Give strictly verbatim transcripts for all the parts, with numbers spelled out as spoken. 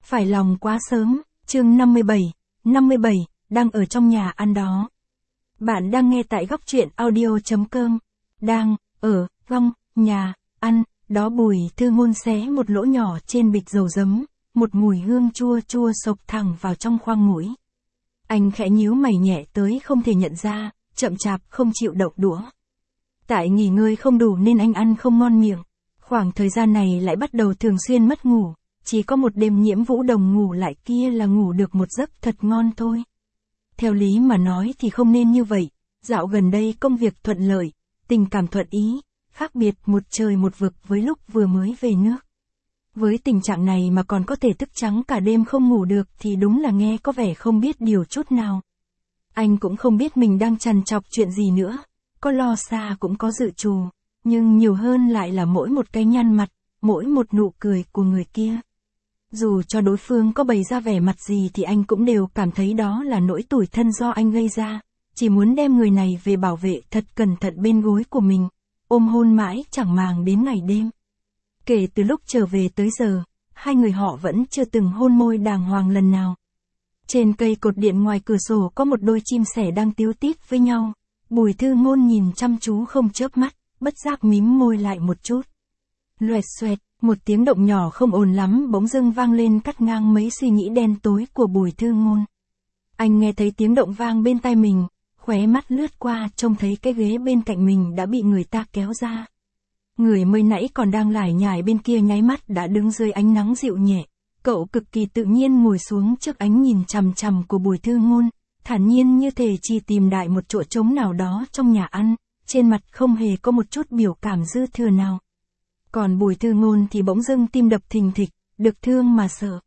Phải lòng quá sớm, chương năm mươi bảy, năm mươi bảy, đang ở trong nhà ăn đó. Bạn đang nghe tại góc truyện audio.com. Đang, ở, trong, nhà, ăn, đó Bùi Thư Ngôn xé một lỗ nhỏ trên bịch dầu giấm, một mùi hương chua chua xộc thẳng vào trong khoang mũi. Anh khẽ nhíu mày nhẹ tới không thể nhận ra, chậm chạp không chịu động đũa. Tại nghỉ ngơi không đủ nên anh ăn không ngon miệng. Khoảng thời gian này lại bắt đầu thường xuyên mất ngủ, chỉ có một đêm Nhiễm Vũ Đồng ngủ lại kia là ngủ được một giấc thật ngon thôi. Theo lý mà nói thì không nên như vậy, dạo gần đây công việc thuận lợi, tình cảm thuận ý, khác biệt một trời một vực với lúc vừa mới về nước. Với tình trạng này mà còn có thể thức trắng cả đêm không ngủ được thì đúng là nghe có vẻ không biết điều chút nào. Anh cũng không biết mình đang trằn trọc chuyện gì nữa, có lo xa cũng có dự trù, nhưng nhiều hơn lại là mỗi một cái nhăn mặt, mỗi một nụ cười của người kia. Dù cho đối phương có bày ra vẻ mặt gì thì anh cũng đều cảm thấy đó là nỗi tủi thân do anh gây ra, chỉ muốn đem người này về bảo vệ thật cẩn thận bên gối của mình, ôm hôn mãi chẳng màng đến ngày đêm. Kể từ lúc trở về tới giờ, hai người họ vẫn chưa từng hôn môi đàng hoàng lần nào. Trên cây cột điện ngoài cửa sổ có một đôi chim sẻ đang tíu tít với nhau, Bùi Thư Ngôn nhìn chăm chú không chớp mắt, bất giác mím môi lại một chút. Loẹt xoẹt, một tiếng động nhỏ không ồn lắm bỗng dưng vang lên cắt ngang mấy suy nghĩ đen tối của Bùi Thư Ngôn. Anh nghe thấy tiếng động vang bên tai mình, khóe mắt lướt qua trông thấy cái ghế bên cạnh mình đã bị người ta kéo ra. Người mới nãy còn đang lải nhải bên kia nháy mắt đã đứng dưới ánh nắng dịu nhẹ, cậu cực kỳ tự nhiên ngồi xuống trước ánh nhìn chằm chằm của Bùi Thư Ngôn, thản nhiên như thể chỉ tìm đại một chỗ trống nào đó trong nhà ăn, trên mặt không hề có một chút biểu cảm dư thừa nào. Còn Bùi Thư Ngôn thì bỗng dưng tim đập thình thịch, được thương mà sợ.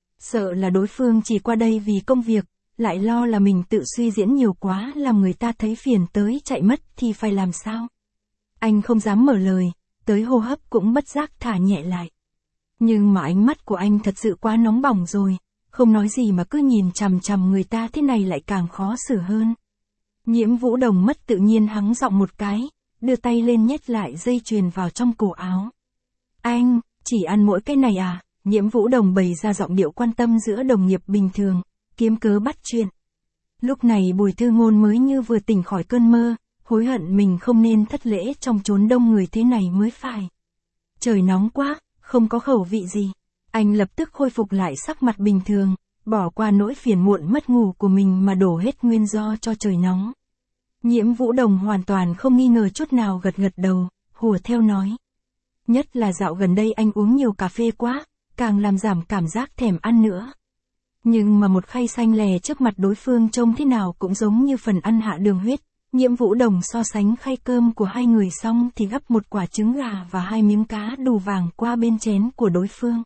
Sợ là đối phương chỉ qua đây vì công việc, lại lo là mình tự suy diễn nhiều quá làm người ta thấy phiền tới chạy mất thì phải làm sao. Anh không dám mở lời, tới hô hấp cũng bất giác thả nhẹ lại. Nhưng mà ánh mắt của anh thật sự quá nóng bỏng rồi, không nói gì mà cứ nhìn chằm chằm người ta thế này lại càng khó xử hơn. Nhiễm Vũ Đồng mất tự nhiên hắng giọng một cái, đưa tay lên nhét lại dây chuyền vào trong cổ áo. Anh, chỉ ăn mỗi cái này à? Nhiễm Vũ Đồng bày ra giọng điệu quan tâm giữa đồng nghiệp bình thường, kiếm cớ bắt chuyện. Lúc này Bùi Thư Ngôn mới như vừa tỉnh khỏi cơn mơ, hối hận mình không nên thất lễ trong chốn đông người thế này mới phải. Trời nóng quá, không có khẩu vị gì. Anh lập tức khôi phục lại sắc mặt bình thường, bỏ qua nỗi phiền muộn mất ngủ của mình mà đổ hết nguyên do cho trời nóng. Nhiễm Vũ Đồng hoàn toàn không nghi ngờ chút nào gật gật đầu, hùa theo nói. Nhất là dạo gần đây anh uống nhiều cà phê quá, càng làm giảm cảm giác thèm ăn nữa. Nhưng mà một khay xanh lè trước mặt đối phương trông thế nào cũng giống như phần ăn hạ đường huyết. Nhiễm Vũ Đồng so sánh khay cơm của hai người xong thì gắp một quả trứng gà và hai miếng cá đù vàng qua bên chén của đối phương.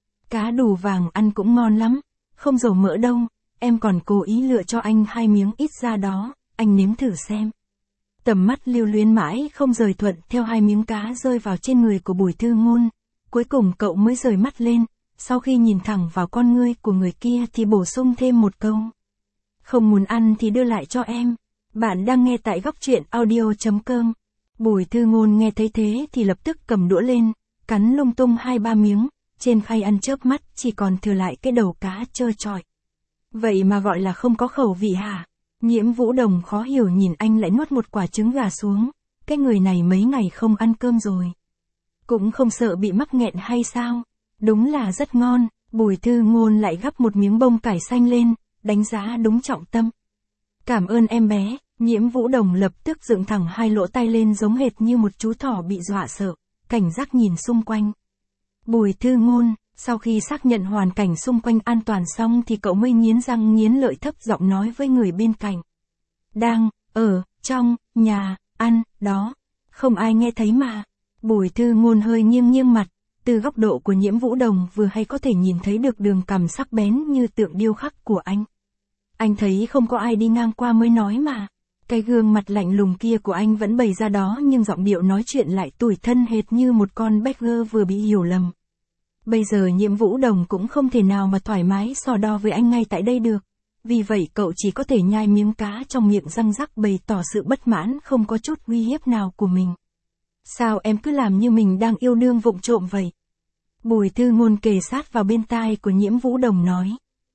Cá đù vàng ăn cũng ngon lắm, không dầu mỡ đâu, em còn cố ý lựa cho anh hai miếng ít ra đó, anh nếm thử xem. Tầm mắt lưu luyến mãi không rời thuận theo hai miếng cá rơi vào trên người của Bùi Thư Ngôn, cuối cùng cậu mới rời mắt lên, sau khi nhìn thẳng vào con ngươi của người kia thì bổ sung thêm một câu. Không muốn ăn thì đưa lại cho em. Bạn đang nghe tại góc truyện audio.com. Bùi Thư Ngôn nghe thấy thế thì lập tức cầm đũa lên, cắn lung tung hai ba miếng, trên khay ăn chớp mắt chỉ còn thừa lại cái đầu cá trơ trọi. Vậy mà gọi là không có khẩu vị hả? Nhiễm Vũ Đồng khó hiểu nhìn anh lại nuốt một quả trứng gà xuống, cái người này mấy ngày không ăn cơm rồi. Cũng không sợ bị mắc nghẹn hay sao? Đúng là rất ngon. Bùi Thư Ngôn lại gắp một miếng bông cải xanh lên, đánh giá đúng trọng tâm. Cảm ơn em bé. Nhiễm Vũ Đồng lập tức dựng thẳng hai lỗ tay lên giống hệt như một chú thỏ bị dọa sợ, cảnh giác nhìn xung quanh. Bùi Thư Ngôn, sau khi xác nhận hoàn cảnh xung quanh an toàn xong thì cậu mới nghiến răng nghiến lợi thấp giọng nói với người bên cạnh. Đang, ở, trong, nhà, ăn, đó, không ai nghe thấy mà. Bùi Thư Ngôn hơi nghiêng nghiêng mặt, từ góc độ của Nhiễm Vũ Đồng vừa hay có thể nhìn thấy được đường cằm sắc bén như tượng điêu khắc của anh. Anh thấy không có ai đi ngang qua mới nói mà. Cái gương mặt lạnh lùng kia của anh vẫn bày ra đó nhưng giọng điệu nói chuyện lại tủi thân hệt như một con beggar vừa bị hiểu lầm. Bây giờ Nhiễm Vũ Đồng cũng không thể nào mà thoải mái so đo với anh ngay tại đây được. Vì vậy cậu chỉ có thể nhai miếng cá trong miệng răng rắc bày tỏ sự bất mãn không có chút uy hiếp nào của mình. Sao em cứ làm như mình đang yêu đương vụng trộm vậy? Bùi Thư Ngôn kề sát vào bên tai của Nhiễm Vũ Đồng nói.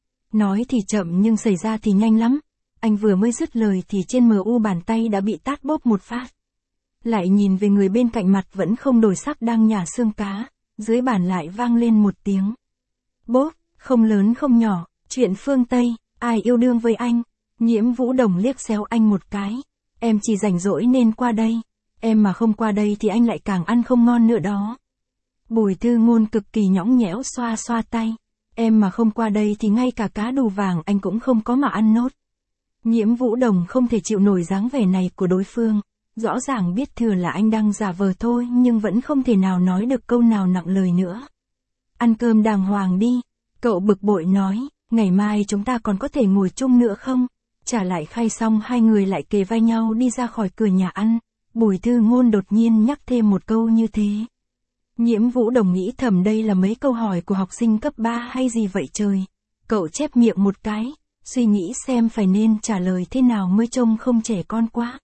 Nói thì chậm nhưng xảy ra thì nhanh lắm. Anh vừa mới dứt lời thì trên mờ u bàn tay đã bị tát bóp một phát. Lại nhìn về người bên cạnh mặt vẫn không đổi sắc đang nhả xương cá, dưới bàn lại vang lên một tiếng. Bốp, không lớn không nhỏ, chuyện phương Tây, ai yêu đương với anh. Nhiễm Vũ Đồng liếc xéo anh một cái. Em chỉ rảnh rỗi nên qua đây. Em mà không qua đây thì anh lại càng ăn không ngon nữa đó. Bùi Thư Ngôn cực kỳ nhõng nhẽo xoa xoa tay. Em mà không qua đây thì ngay cả cá đù vàng anh cũng không có mà ăn nốt. Nhiễm Vũ Đồng không thể chịu nổi dáng vẻ này của đối phương. Rõ ràng biết thừa là anh đang giả vờ thôi nhưng vẫn không thể nào nói được câu nào nặng lời nữa. Ăn cơm đàng hoàng đi. Cậu bực bội nói, ngày mai chúng ta còn có thể ngồi chung nữa không? Trả lại khay xong hai người lại kề vai nhau đi ra khỏi cửa nhà ăn. Bùi Thư Ngôn đột nhiên nhắc thêm một câu như thế. Nhiễm Vũ Đồng nghĩ thầm đây là mấy câu hỏi của học sinh cấp ba hay gì vậy trời. Cậu chép miệng một cái, suy nghĩ xem phải nên trả lời thế nào mới trông không trẻ con quá.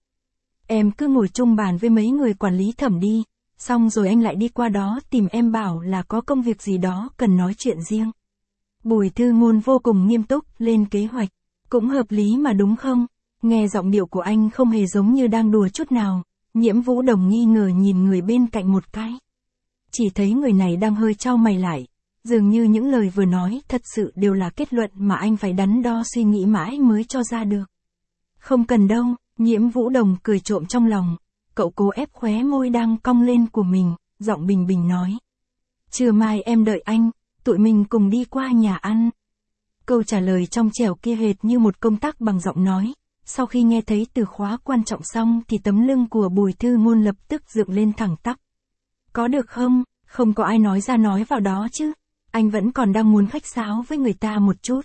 Em cứ ngồi chung bàn với mấy người quản lý thẩm đi, xong rồi anh lại đi qua đó tìm em bảo là có công việc gì đó cần nói chuyện riêng. Bùi Thư Ngôn vô cùng nghiêm túc lên kế hoạch, cũng hợp lý mà đúng không? Nghe giọng điệu của anh không hề giống như đang đùa chút nào. Nhiễm Vũ Đồng nghi ngờ nhìn người bên cạnh một cái. Chỉ thấy người này đang hơi chau mày lại, dường như những lời vừa nói thật sự đều là kết luận mà anh phải đắn đo suy nghĩ mãi mới cho ra được. Không cần đâu, Nhiễm Vũ Đồng cười trộm trong lòng, cậu cố ép khóe môi đang cong lên của mình, giọng bình bình nói. Trưa mai em đợi anh, tụi mình cùng đi qua nhà ăn. Câu trả lời trong trẻo kia hệt như một công tắc bằng giọng nói. Sau khi nghe thấy từ khóa quan trọng xong thì tấm lưng của Bùi Thư Ngôn lập tức dựng lên thẳng tắp. Có được không? Không có ai nói ra nói vào đó chứ. Anh vẫn còn đang muốn khách sáo với người ta một chút.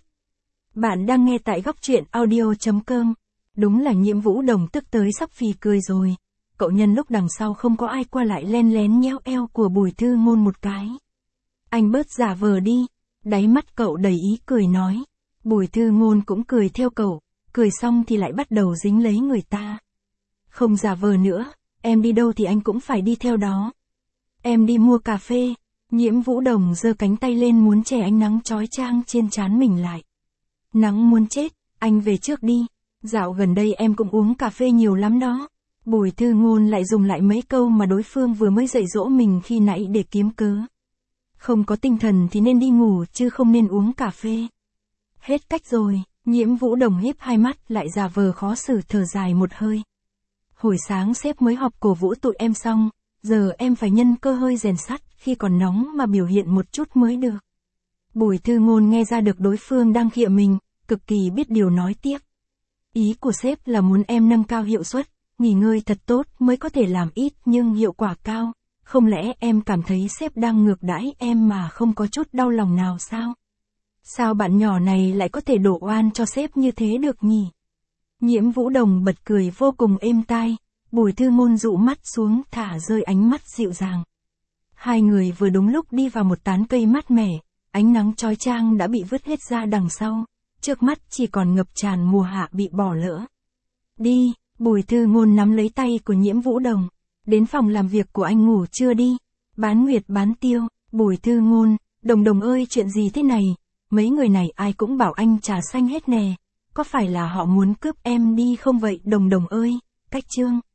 Bạn đang nghe tại góc truyện audio chấm com. Đúng là Nhiễm Vũ Đồng tức tới sắp phì cười rồi. Cậu nhân lúc đằng sau không có ai qua lại len lén nhéo eo của Bùi Thư Ngôn một cái. Anh bớt giả vờ đi. Đáy mắt cậu đầy ý cười nói. Bùi Thư Ngôn cũng cười theo cậu. Cười xong thì lại bắt đầu dính lấy người ta. Không giả vờ nữa, em đi đâu thì anh cũng phải đi theo đó. Em đi mua cà phê. Nhiễm Vũ Đồng giơ cánh tay lên muốn che ánh nắng chói chang trên trán mình lại. Nắng muốn chết, anh về trước đi. Dạo gần đây em cũng uống cà phê nhiều lắm đó. Bùi Thư Ngôn lại dùng lại mấy câu mà đối phương vừa mới dạy dỗ mình khi nãy để kiếm cớ. Không có tinh thần thì nên đi ngủ chứ không nên uống cà phê. Hết cách rồi. Nhiễm Vũ Đồng híp hai mắt lại giả vờ khó xử thở dài một hơi. Hồi sáng sếp mới họp cổ vũ tụi em xong, giờ em phải nhân cơ hơi rèn sắt khi còn nóng mà biểu hiện một chút mới được. Bùi Thư Ngôn nghe ra được đối phương đang khịa mình, cực kỳ biết điều nói tiếp. Ý của sếp là muốn em nâng cao hiệu suất, nghỉ ngơi thật tốt mới có thể làm ít nhưng hiệu quả cao. Không lẽ em cảm thấy sếp đang ngược đãi em mà không có chút đau lòng nào sao? Sao bạn nhỏ này lại có thể đổ oan cho sếp như thế được nhỉ? Nhiễm Vũ Đồng bật cười vô cùng êm tai, Bùi Thư Ngôn dụ mắt xuống thả rơi ánh mắt dịu dàng. Hai người vừa đúng lúc đi vào một tán cây mát mẻ, ánh nắng chói chang đã bị vứt hết ra đằng sau, trước mắt chỉ còn ngập tràn mùa hạ bị bỏ lỡ. Đi, Bùi Thư Ngôn nắm lấy tay của Nhiễm Vũ Đồng, đến phòng làm việc của anh ngủ chưa đi? Bán nguyệt bán tiêu, Bùi Thư Ngôn, Đồng Đồng ơi chuyện gì thế này? Mấy người này ai cũng bảo anh trà xanh hết nè, có phải là họ muốn cướp em đi không vậy Đồng Đồng ơi? Cách chương